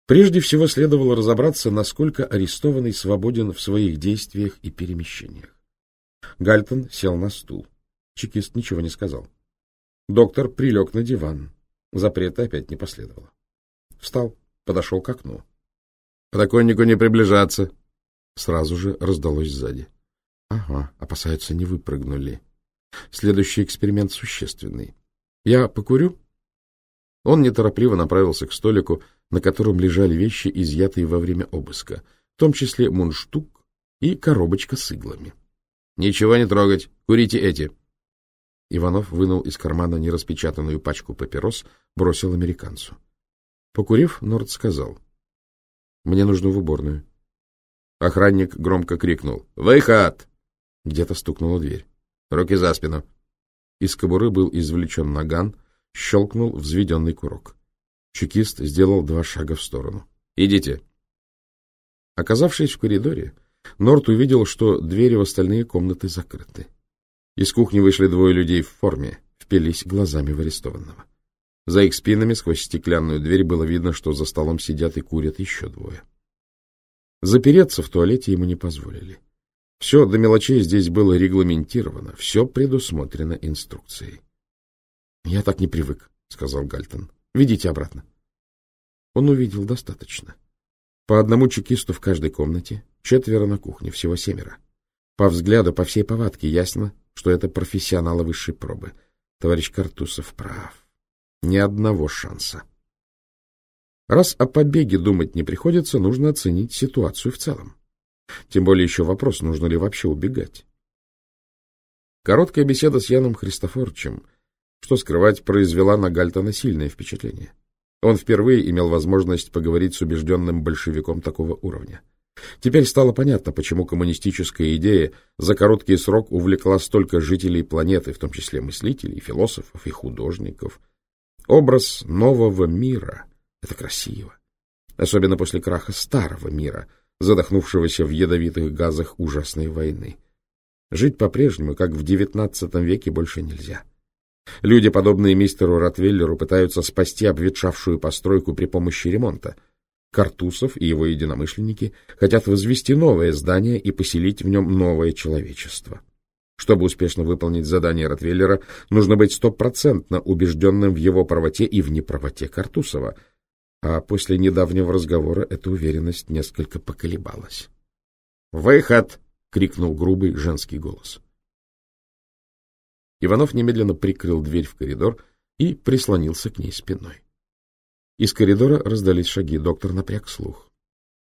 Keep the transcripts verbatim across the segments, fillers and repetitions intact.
Прежде всего следовало разобраться, насколько арестованный свободен в своих действиях и перемещениях. Гальтон сел на стул. Чекист ничего не сказал. Доктор прилег на диван. Запрета опять не последовало. Встал, подошел к окну. — Подоконнику не приближаться. Сразу же раздалось сзади. — Ага, опасаются, не выпрыгнули. Следующий эксперимент существенный. — Я покурю? Он неторопливо направился к столику, на котором лежали вещи, изъятые во время обыска, в том числе мундштук и коробочка с иглами. — Ничего не трогать, курите эти. Иванов вынул из кармана нераспечатанную пачку папирос, бросил американцу. Покурив, Норд сказал: — Мне нужно в уборную. Охранник громко крикнул: — Выход! Где-то стукнула дверь. — Руки за спину. Из кобуры был извлечен наган, щелкнул взведенный курок. Чекист сделал два шага в сторону. — Идите. Оказавшись в коридоре, Норд увидел, что двери в остальные комнаты закрыты. Из кухни вышли двое людей в форме, впились глазами в арестованного. За их спинами сквозь стеклянную дверь было видно, что за столом сидят и курят еще двое. Запереться в туалете ему не позволили. Все до мелочей здесь было регламентировано, все предусмотрено инструкцией. — Я так не привык, — сказал Гальтон. — Ведите обратно. Он увидел достаточно. По одному чекисту в каждой комнате, четверо на кухне, всего семеро. По взгляду, по всей повадке ясно, что это профессионалы высшей пробы. Товарищ Картусов прав. Ни одного шанса. Раз о побеге думать не приходится, нужно оценить ситуацию в целом. Тем более еще вопрос, нужно ли вообще убегать. Короткая беседа с Яном Христофоровичем, что скрывать, произвела на Гальтона сильное впечатление. Он впервые имел возможность поговорить с убежденным большевиком такого уровня. Теперь стало понятно, почему коммунистическая идея за короткий срок увлекла столько жителей планеты, в том числе мыслителей, философов и художников. Образ нового мира — это красиво. Особенно после краха старого мира, задохнувшегося в ядовитых газах ужасной войны. Жить по-прежнему, как в девятнадцатом веке, больше нельзя. Люди, подобные мистеру Ротвейлеру, пытаются спасти обветшавшую постройку при помощи ремонта. Картусов и его единомышленники хотят возвести новое здание и поселить в нем новое человечество. Чтобы успешно выполнить задание Ротвейлера, нужно быть стопроцентно убежденным в его правоте и в неправоте Картусова, а после недавнего разговора эта уверенность несколько поколебалась. «Выход!» — крикнул грубый женский голос. Иванов немедленно прикрыл дверь в коридор и прислонился к ней спиной. Из коридора раздались шаги, доктор напряг слух.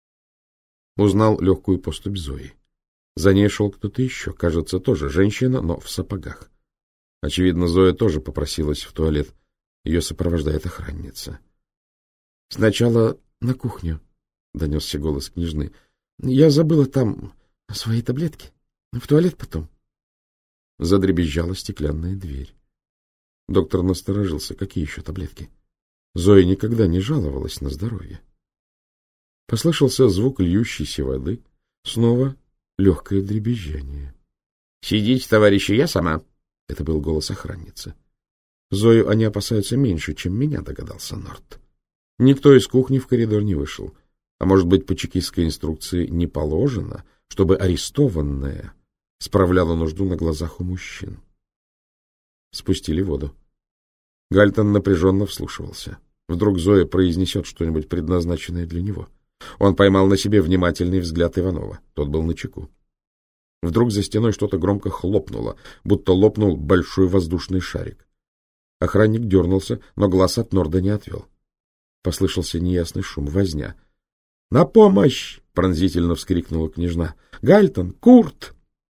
Узнал легкую поступь Зои. За ней шел кто-то еще, кажется, тоже женщина, но в сапогах. Очевидно, Зоя тоже попросилась в туалет. Ее сопровождает охранница. — Сначала на кухню, — донесся голос княжны. — Я забыла там свои таблетки. В туалет потом. Задребезжала стеклянная дверь. Доктор насторожился. Какие еще таблетки? Зоя никогда не жаловалась на здоровье. Послышался звук льющейся воды. Снова легкое дребезжание. — Сидите, товарищи, я сама. Это был голос охранницы. Зою они опасаются меньше, чем меня, догадался Норд. Никто из кухни в коридор не вышел. А может быть, по чекистской инструкции не положено, чтобы арестованная справляла нужду на глазах у мужчин. Спустили воду. Гальтон напряженно вслушивался. Вдруг Зоя произнесет что-нибудь предназначенное для него. Он поймал на себе внимательный взгляд Иванова. Тот был начеку. Вдруг за стеной что-то громко хлопнуло, будто лопнул большой воздушный шарик. Охранник дернулся, но глаз от Норда не отвел. Послышался неясный шум, возня. — На помощь! — пронзительно вскрикнула княжна. — Гальтон! Курт!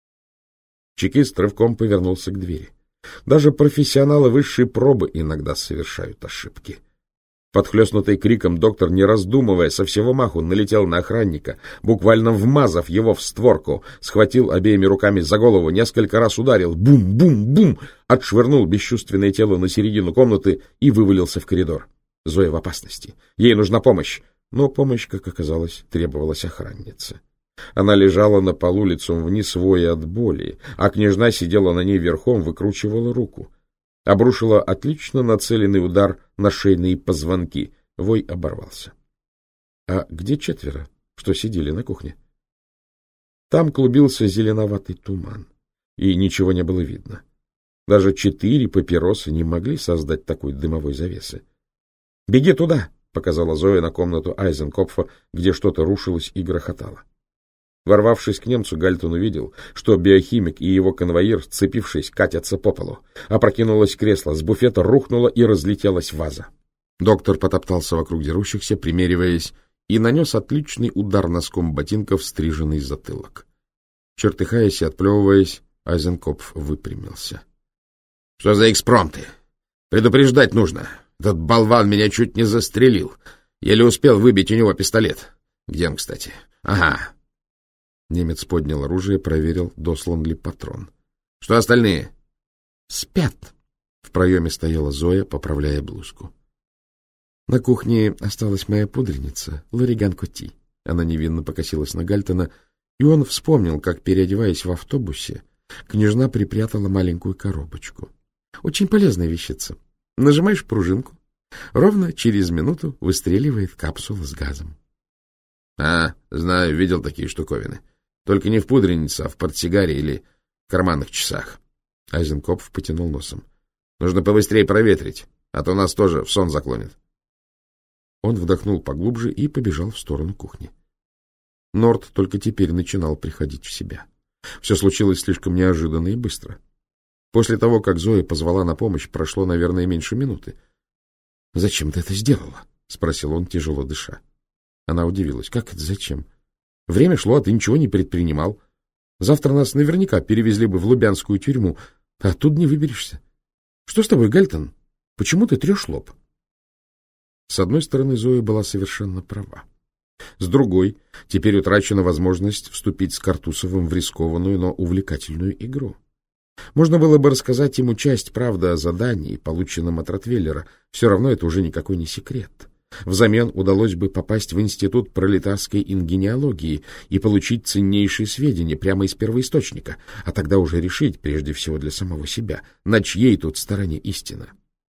Чекист рывком повернулся к двери. Даже профессионалы высшей пробы иногда совершают ошибки. Подхлестнутый криком, доктор, не раздумывая, со всего маху налетел на охранника, буквально вмазав его в створку, схватил обеими руками за голову, несколько раз ударил, бум-бум-бум, отшвырнул бесчувственное тело на середину комнаты и вывалился в коридор. Зоя в опасности. Ей нужна помощь. Но помощь, как оказалось, требовалась охраннице. Она лежала на полу лицом вниз, воя от боли, а княжна сидела на ней верхом, выкручивала руку. Обрушила отлично нацеленный удар на шейные позвонки. Вой оборвался. А где четверо, что сидели на кухне? Там клубился зеленоватый туман, и ничего не было видно. Даже четыре папиросы не могли создать такой дымовой завесы. — Беги туда! — показала Зоя на комнату Айзенкопфа, где что-то рушилось и грохотало. Ворвавшись к немцу, Гальтон увидел, что биохимик и его конвоир, сцепившись, катятся по полу. Опрокинулось кресло, с буфета рухнуло и разлетелась ваза. Доктор потоптался вокруг дерущихся, примериваясь, и нанес отличный удар носком ботинка в стриженный затылок. Чертыхаясь и отплевываясь, Айзенкопф выпрямился. — Что за экспромты? Предупреждать нужно. Этот болван меня чуть не застрелил. Еле успел выбить у него пистолет. Где он, кстати? Ага. Немец поднял оружие, проверил, дослан ли патрон. — Что остальные? — Спят. В проеме стояла Зоя, поправляя блузку. — На кухне осталась моя пудреница, Лориган Коти. Она невинно покосилась на Гальтона, и он вспомнил, как, переодеваясь в автобусе, княжна припрятала маленькую коробочку. Очень полезная вещица. Нажимаешь пружинку, ровно через минуту выстреливает капсула с газом. — А, знаю, видел такие штуковины. Только не в пудренице, а в портсигаре или в карманных часах. Айзенкопф потянул носом. — Нужно побыстрее проветрить, а то нас тоже в сон заклонит. Он вдохнул поглубже и побежал в сторону кухни. Норд только теперь начинал приходить в себя. Все случилось слишком неожиданно и быстро. После того, как Зоя позвала на помощь, прошло, наверное, меньше минуты. — Зачем ты это сделала? — спросил он, тяжело дыша. Она удивилась. — Как это зачем? Время шло, а ты ничего не предпринимал. Завтра нас наверняка перевезли бы в Лубянскую тюрьму, а тут не выберешься. Что с тобой, Гальтон? Почему ты трешь лоб? С одной стороны, Зоя была совершенно права. С другой, теперь утрачена возможность вступить с Картусовым в рискованную, но увлекательную игру. Можно было бы рассказать ему часть правды о задании, полученном от Ротвейлера. Все равно это уже никакой не секрет. Взамен удалось бы попасть в Институт пролетарской ингенеалогии и получить ценнейшие сведения прямо из первоисточника, а тогда уже решить, прежде всего для самого себя, на чьей тут стороне истина.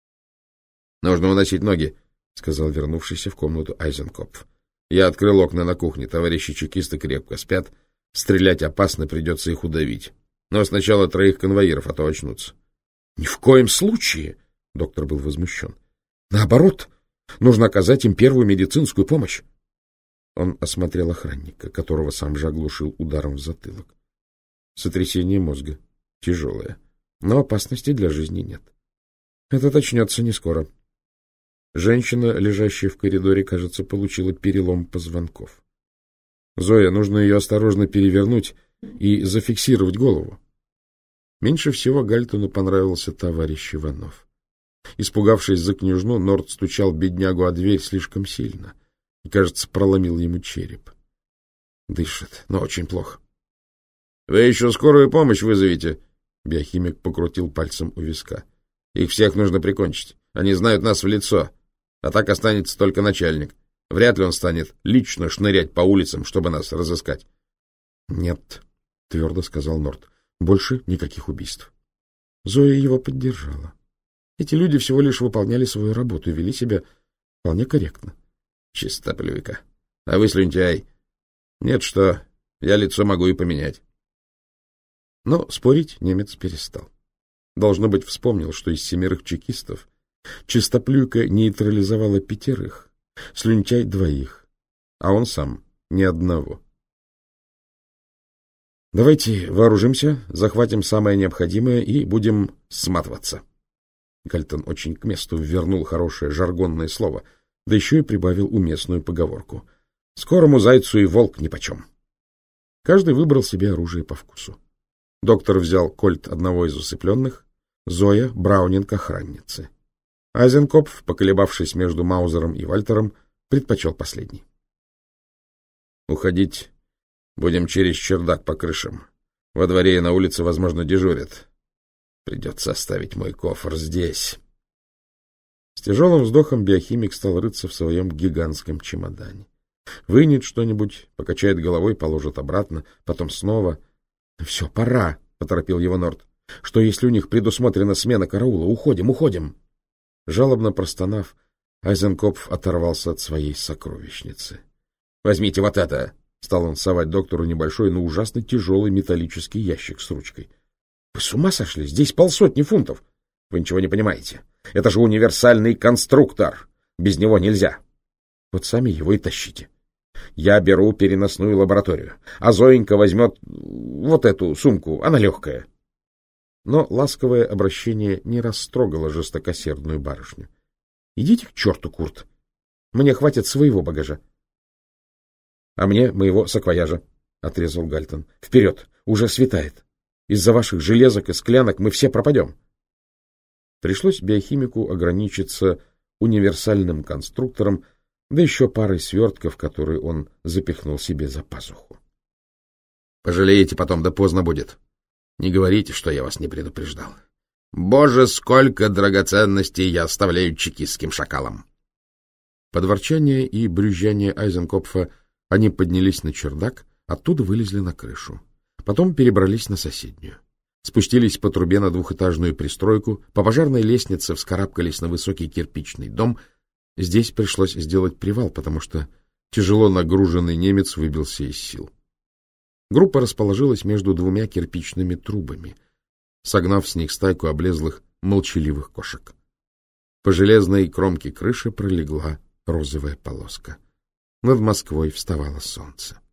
— Нужно уносить ноги, — сказал вернувшийся в комнату Айзенкопф. — Я открыл окна на кухне, товарищи чекисты крепко спят. Стрелять опасно, придется их удавить. Но сначала троих конвоиров, а то очнутся. — Ни в коем случае! — доктор был возмущен. — Наоборот, нужно оказать им первую медицинскую помощь. Он осмотрел охранника, которого сам же оглушил ударом в затылок. Сотрясение мозга. Тяжелое. Но опасности для жизни нет. Это очнется не скоро. Женщина, лежащая в коридоре, кажется, получила перелом позвонков. Зоя, нужно ее осторожно перевернуть и зафиксировать голову. Меньше всего Гальтону понравился товарищ Иванов. Испугавшись за княжну, Норд стучал беднягу о дверь слишком сильно и, кажется, проломил ему череп. Дышит, но очень плохо. — Вы еще скорую помощь вызовите? — биохимик покрутил пальцем у виска. — Их всех нужно прикончить. Они знают нас в лицо. А так останется только начальник. Вряд ли он станет лично шнырять по улицам, чтобы нас разыскать. — Нет, — твердо сказал Норд. — Больше никаких убийств. Зоя его поддержала. Эти люди всего лишь выполняли свою работу и вели себя вполне корректно. — Чистоплюйка. А вы слюнтяй. Нет, что, я лицо могу и поменять. Но спорить немец перестал. Должно быть, вспомнил, что из семерых чекистов Чистоплюйка нейтрализовала пятерых, слюнтяй двоих, а он сам ни одного. — Давайте вооружимся, захватим самое необходимое и будем сматываться. Гальтон очень к месту ввернул хорошее жаргонное слово, да еще и прибавил уместную поговорку. Скорому зайцу и волк нипочем. Каждый выбрал себе оружие по вкусу. Доктор взял кольт одного из усыпленных, Зоя — браунинг охранницы. Айзенкопф, поколебавшись между Маузером и Вальтером, предпочел последний. — Уходить будем через чердак по крышам. Во дворе и на улице, возможно, дежурят. Придется оставить мой кофр здесь. С тяжелым вздохом биохимик стал рыться в своем гигантском чемодане. Вынет что-нибудь, покачает головой, положит обратно, потом снова. — Все, пора, — поторопил его Норд. — Что, если у них предусмотрена смена караула? Уходим, уходим! Жалобно простонав, Айзенкопф оторвался от своей сокровищницы. — Возьмите вот это! — стал он совать доктору небольшой, но ужасно тяжелый металлический ящик с ручкой. — Вы с ума сошли? Здесь полсотни фунтов! Вы ничего не понимаете. Это же универсальный конструктор. Без него нельзя. Вот сами его и тащите. Я беру переносную лабораторию, а Зоенька возьмет вот эту сумку, она легкая. Но ласковое обращение не растрогало жестокосердную барышню. — Идите к черту, Курт. Мне хватит своего багажа. — А мне моего саквояжа, — отрезал Гальтон. — Вперед! Уже светает. Из-за ваших железок и склянок мы все пропадем. Пришлось биохимику ограничиться универсальным конструктором, да еще парой свертков, которые он запихнул себе за пазуху. — Пожалеете потом, да поздно будет. Не говорите, что я вас не предупреждал. Боже, сколько драгоценностей я оставляю чекистским шакалам! Под ворчание и брюзжание Айзенкопфа они поднялись на чердак, оттуда вылезли на крышу. Потом перебрались на соседнюю. Спустились по трубе на двухэтажную пристройку, по пожарной лестнице вскарабкались на высокий кирпичный дом. Здесь пришлось сделать привал, потому что тяжело нагруженный немец выбился из сил. Группа расположилась между двумя кирпичными трубами, согнав с них стайку облезлых молчаливых кошек. По железной кромке крыши пролегла розовая полоска. Над Москвой вставало солнце.